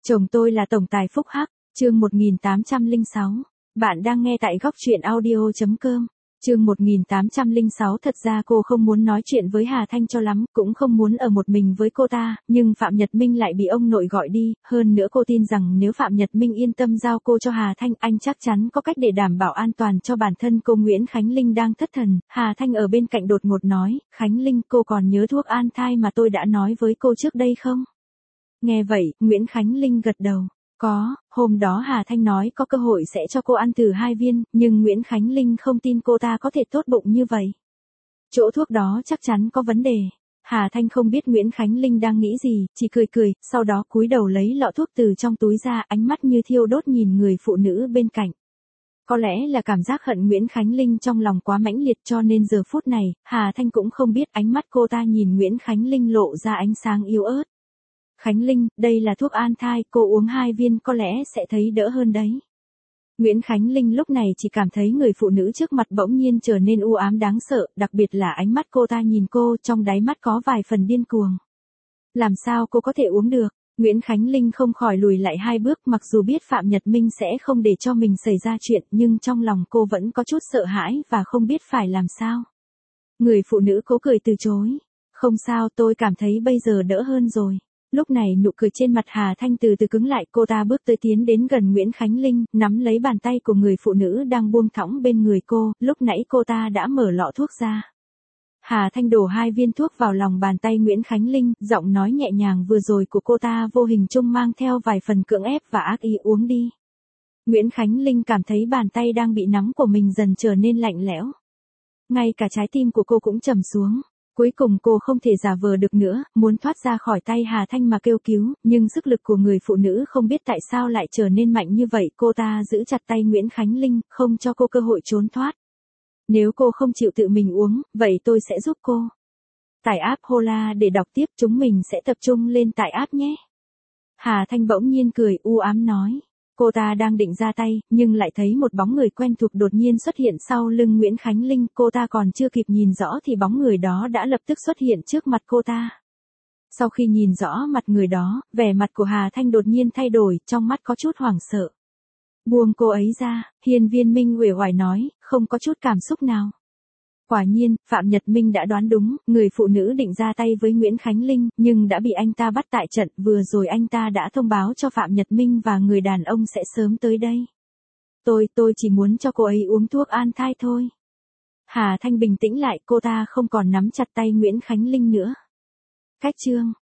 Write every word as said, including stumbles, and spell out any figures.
Chồng tôi là tổng tài phúc hắc, chương một nghìn tám trăm lẻ sáu. Bạn đang nghe tại góc truyện audio chấm com. Chương một nghìn tám trăm lẻ sáu. Thật ra cô không muốn nói chuyện với Hà Thanh cho lắm, cũng không muốn ở một mình với cô ta, nhưng Phạm Nhật Minh lại bị ông nội gọi đi, hơn nữa cô tin rằng nếu Phạm Nhật Minh yên tâm giao cô cho Hà Thanh, anh chắc chắn có cách để đảm bảo an toàn cho bản thân cô. Nguyễn Khánh Linh đang thất thần, Hà Thanh ở bên cạnh đột ngột nói, Khánh Linh, cô còn nhớ thuốc an thai mà tôi đã nói với cô trước đây không? Nghe vậy, Nguyễn Khánh Linh gật đầu. Có, hôm đó Hà Thanh nói có cơ hội sẽ cho cô ăn thử hai viên, nhưng Nguyễn Khánh Linh không tin cô ta có thể tốt bụng như vậy. Chỗ thuốc đó chắc chắn có vấn đề. Hà Thanh không biết Nguyễn Khánh Linh đang nghĩ gì, chỉ cười cười, sau đó cúi đầu lấy lọ thuốc từ trong túi ra, ánh mắt như thiêu đốt nhìn người phụ nữ bên cạnh. Có lẽ là cảm giác hận Nguyễn Khánh Linh trong lòng quá mãnh liệt cho nên giờ phút này, Hà Thanh cũng không biết ánh mắt cô ta nhìn Nguyễn Khánh Linh lộ ra ánh sáng yếu ớt. Khánh Linh, đây là thuốc an thai, cô uống hai viên có lẽ sẽ thấy đỡ hơn đấy. Nguyễn Khánh Linh lúc này chỉ cảm thấy người phụ nữ trước mặt bỗng nhiên trở nên u ám đáng sợ, đặc biệt là ánh mắt cô ta nhìn cô, trong đáy mắt có vài phần điên cuồng. Làm sao cô có thể uống được? Nguyễn Khánh Linh không khỏi lùi lại hai bước, mặc dù biết Phạm Nhật Minh sẽ không để cho mình xảy ra chuyện, nhưng trong lòng cô vẫn có chút sợ hãi và không biết phải làm sao. Người phụ nữ cố cười từ chối. Không sao, tôi cảm thấy bây giờ đỡ hơn rồi. Lúc này nụ cười trên mặt Hà Thanh từ từ cứng lại, cô ta bước tới tiến đến gần Nguyễn Khánh Linh, nắm lấy bàn tay của người phụ nữ đang buông thõng bên người cô, lúc nãy cô ta đã mở lọ thuốc ra. Hà Thanh đổ hai viên thuốc vào lòng bàn tay Nguyễn Khánh Linh, giọng nói nhẹ nhàng vừa rồi của cô ta vô hình chung mang theo vài phần cưỡng ép và ác ý, uống đi. Nguyễn Khánh Linh cảm thấy bàn tay đang bị nắm của mình dần trở nên lạnh lẽo. Ngay cả trái tim của cô cũng trầm xuống. Cuối cùng cô không thể giả vờ được nữa, muốn thoát ra khỏi tay Hà Thanh mà kêu cứu, nhưng sức lực của người phụ nữ không biết tại sao lại trở nên mạnh như vậy, cô ta giữ chặt tay Nguyễn Khánh Linh, không cho cô cơ hội trốn thoát. Nếu cô không chịu tự mình uống, vậy tôi sẽ giúp cô. Tải app Hola để đọc tiếp, chúng mình sẽ tập trung lên tải app nhé. Hà Thanh bỗng nhiên cười u ám nói. Cô ta đang định ra tay, nhưng lại thấy một bóng người quen thuộc đột nhiên xuất hiện sau lưng Nguyễn Khánh Linh, cô ta còn chưa kịp nhìn rõ thì bóng người đó đã lập tức xuất hiện trước mặt cô ta. Sau khi nhìn rõ mặt người đó, vẻ mặt của Hà Thanh đột nhiên thay đổi, trong mắt có chút hoảng sợ. Buông cô ấy ra, Hiên Viên Minh uể oải nói, không có chút cảm xúc nào. Quả nhiên, Phạm Nhật Minh đã đoán đúng, người phụ nữ định ra tay với Nguyễn Khánh Linh, nhưng đã bị anh ta bắt tại trận, vừa rồi anh ta đã thông báo cho Phạm Nhật Minh và người đàn ông sẽ sớm tới đây. Tôi, tôi chỉ muốn cho cô ấy uống thuốc an thai thôi. Hà Thanh bình tĩnh lại, cô ta không còn nắm chặt tay Nguyễn Khánh Linh nữa. Cách chương